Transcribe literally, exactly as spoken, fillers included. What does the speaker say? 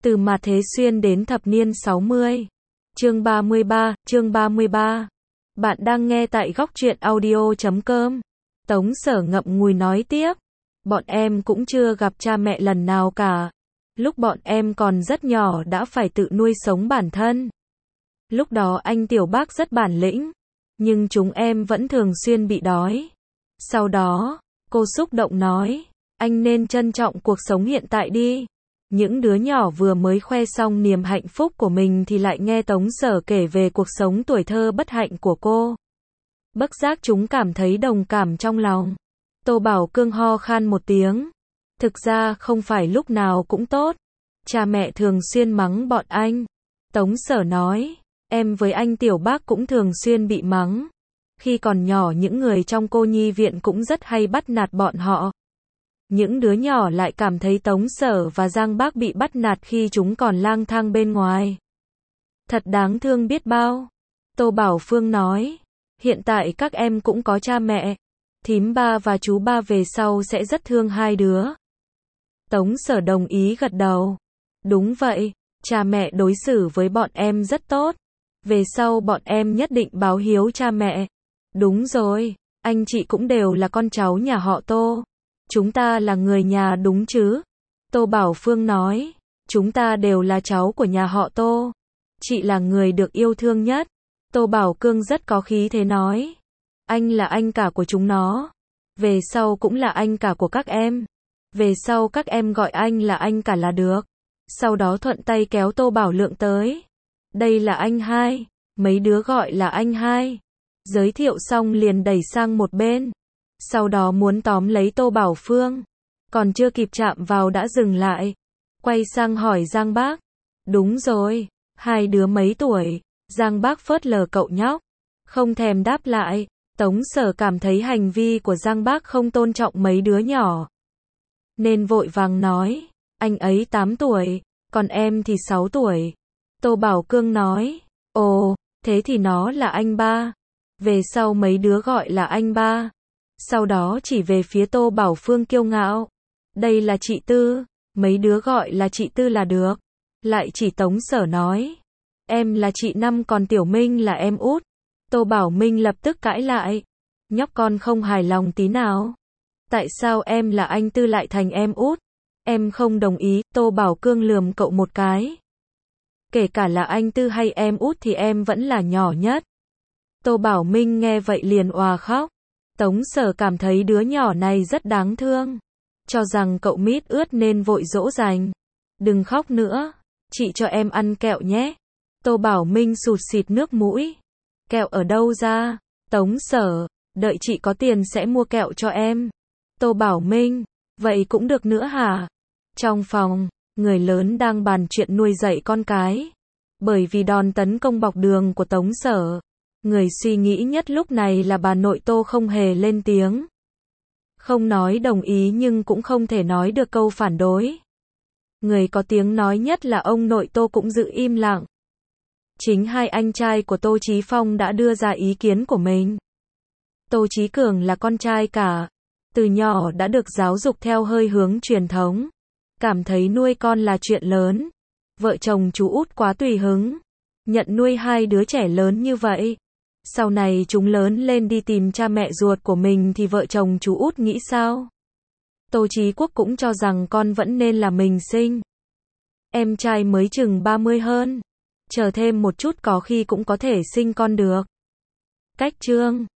Từ Mạt Thế Xuyên đến thập niên sáu mươi. Chương ba mươi ba, chương ba mươi ba. Bạn đang nghe tại góc truyện audio chấm com. Tống Sở ngậm ngùi nói tiếp. Bọn em cũng chưa gặp cha mẹ lần nào cả. Lúc bọn em còn rất nhỏ đã phải tự nuôi sống bản thân. Lúc đó anh Tiểu Bác rất bản lĩnh, nhưng chúng em vẫn thường xuyên bị đói. Sau đó, cô xúc động nói, anh nên trân trọng cuộc sống hiện tại đi. Những đứa nhỏ vừa mới khoe xong niềm hạnh phúc của mình thì lại nghe Tống Sở kể về cuộc sống tuổi thơ bất hạnh của cô. Bất giác chúng cảm thấy đồng cảm trong lòng. Tô Bảo Cương ho khan một tiếng. Thực ra không phải lúc nào cũng tốt. Cha mẹ thường xuyên mắng bọn anh. Tống Sở nói, em với anh Tiểu Bác cũng thường xuyên bị mắng. Khi còn nhỏ những người trong cô nhi viện cũng rất hay bắt nạt bọn họ. Những đứa nhỏ lại cảm thấy Tống Sở và Giang Bác bị bắt nạt khi chúng còn lang thang bên ngoài. Thật đáng thương biết bao. Tô Bảo Phương nói, hiện tại các em cũng có cha mẹ. Thím ba và chú ba về sau sẽ rất thương hai đứa. Tống Sở đồng ý gật đầu. Đúng vậy, cha mẹ đối xử với bọn em rất tốt. Về sau bọn em nhất định báo hiếu cha mẹ. Đúng rồi, anh chị cũng đều là con cháu nhà họ Tô. Chúng ta là người nhà đúng chứ? Tô Bảo Phương nói, chúng ta đều là cháu của nhà họ Tô. Chị là người được yêu thương nhất. Tô Bảo Cương rất có khí thế nói, anh là anh cả của chúng nó. Về sau cũng là anh cả của các em. Về sau các em gọi anh là anh cả là được. Sau đó thuận tay kéo Tô Bảo Lượng tới. Đây là anh hai. Mấy đứa gọi là anh hai. Giới thiệu xong liền đẩy sang một bên. Sau đó muốn tóm lấy Tô Bảo Phương. Còn chưa kịp chạm vào đã dừng lại. Quay sang hỏi Giang Bác. Đúng rồi, hai đứa mấy tuổi? Giang Bác phớt lờ cậu nhóc. Không thèm đáp lại. Tống Sở cảm thấy hành vi của Giang Bác không tôn trọng mấy đứa nhỏ. Nên vội vàng nói, anh ấy tám tuổi, còn em thì sáu tuổi. Tô Bảo Cương nói, ồ, thế thì nó là anh ba. Về sau mấy đứa gọi là anh ba. Sau đó chỉ về phía Tô Bảo Phương kiêu ngạo. Đây là chị Tư, mấy đứa gọi là chị Tư là được. Lại chỉ Tống Sở nói, em là chị Năm còn Tiểu Minh là em út. Tô Bảo Minh lập tức cãi lại. Nhóc con không hài lòng tí nào. Tại sao em là anh Tư lại thành em út? Em không đồng ý. Tô Bảo Cương lườm cậu một cái. Kể cả là anh Tư hay em út thì em vẫn là nhỏ nhất. Tô Bảo Minh nghe vậy liền òa khóc. Tống Sở cảm thấy đứa nhỏ này rất đáng thương. Cho rằng cậu mít ướt nên vội dỗ dành. Đừng khóc nữa. Chị cho em ăn kẹo nhé. Tô Bảo Minh sụt xịt nước mũi. Kẹo ở đâu ra? Tống Sở, đợi chị có tiền sẽ mua kẹo cho em. Tô Bảo Minh, vậy cũng được nữa hả? Trong phòng, người lớn đang bàn chuyện nuôi dạy con cái. Bởi vì đòn tấn công bọc đường của Tống Sở, người suy nghĩ nhất lúc này là bà nội Tô không hề lên tiếng. Không nói đồng ý nhưng cũng không thể nói được câu phản đối. Người có tiếng nói nhất là ông nội Tô cũng giữ im lặng. Chính hai anh trai của Tô Chí Phong đã đưa ra ý kiến của mình. Tô Chí Cường là con trai cả. Từ nhỏ đã được giáo dục theo hơi hướng truyền thống. Cảm thấy nuôi con là chuyện lớn. Vợ chồng chú út quá tùy hứng. Nhận nuôi hai đứa trẻ lớn như vậy. Sau này chúng lớn lên đi tìm cha mẹ ruột của mình thì vợ chồng chú út nghĩ sao? Tô Chí Quốc cũng cho rằng con vẫn nên là mình sinh. Em trai mới chừng ba mươi hơn. Chờ thêm một chút có khi cũng có thể sinh con được. Cách chương